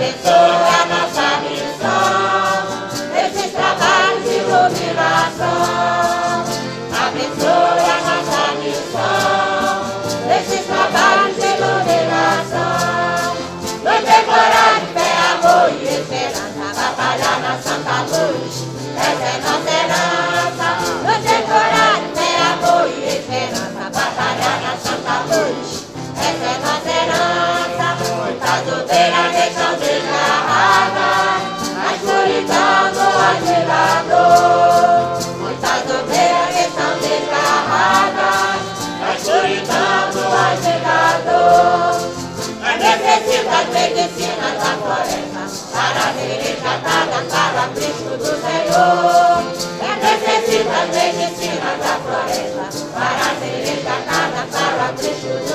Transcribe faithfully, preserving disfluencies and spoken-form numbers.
abençoe a nossa missão, nesses trabalhos de iluminação. Abençoe a nossa missão, nesses trabalhos de iluminação. Nos decorar de fé, amor e esperança, batalhar na santa luz, essa é nossa herança. Nos decorar de fé, amor e esperança, batalhar na santa luz, essa é nossa herança. Muitas odeiras deixam desgarradas, a escuridão do agirador. Muitas odeiras deixam desgarradas, a escuridão do agirador. Necessita as medicinas da floresta, para ser resgatada para Cristo do Senhor. Necessita as medicinas da floresta, para ser resgatada para Cristo do Senhor.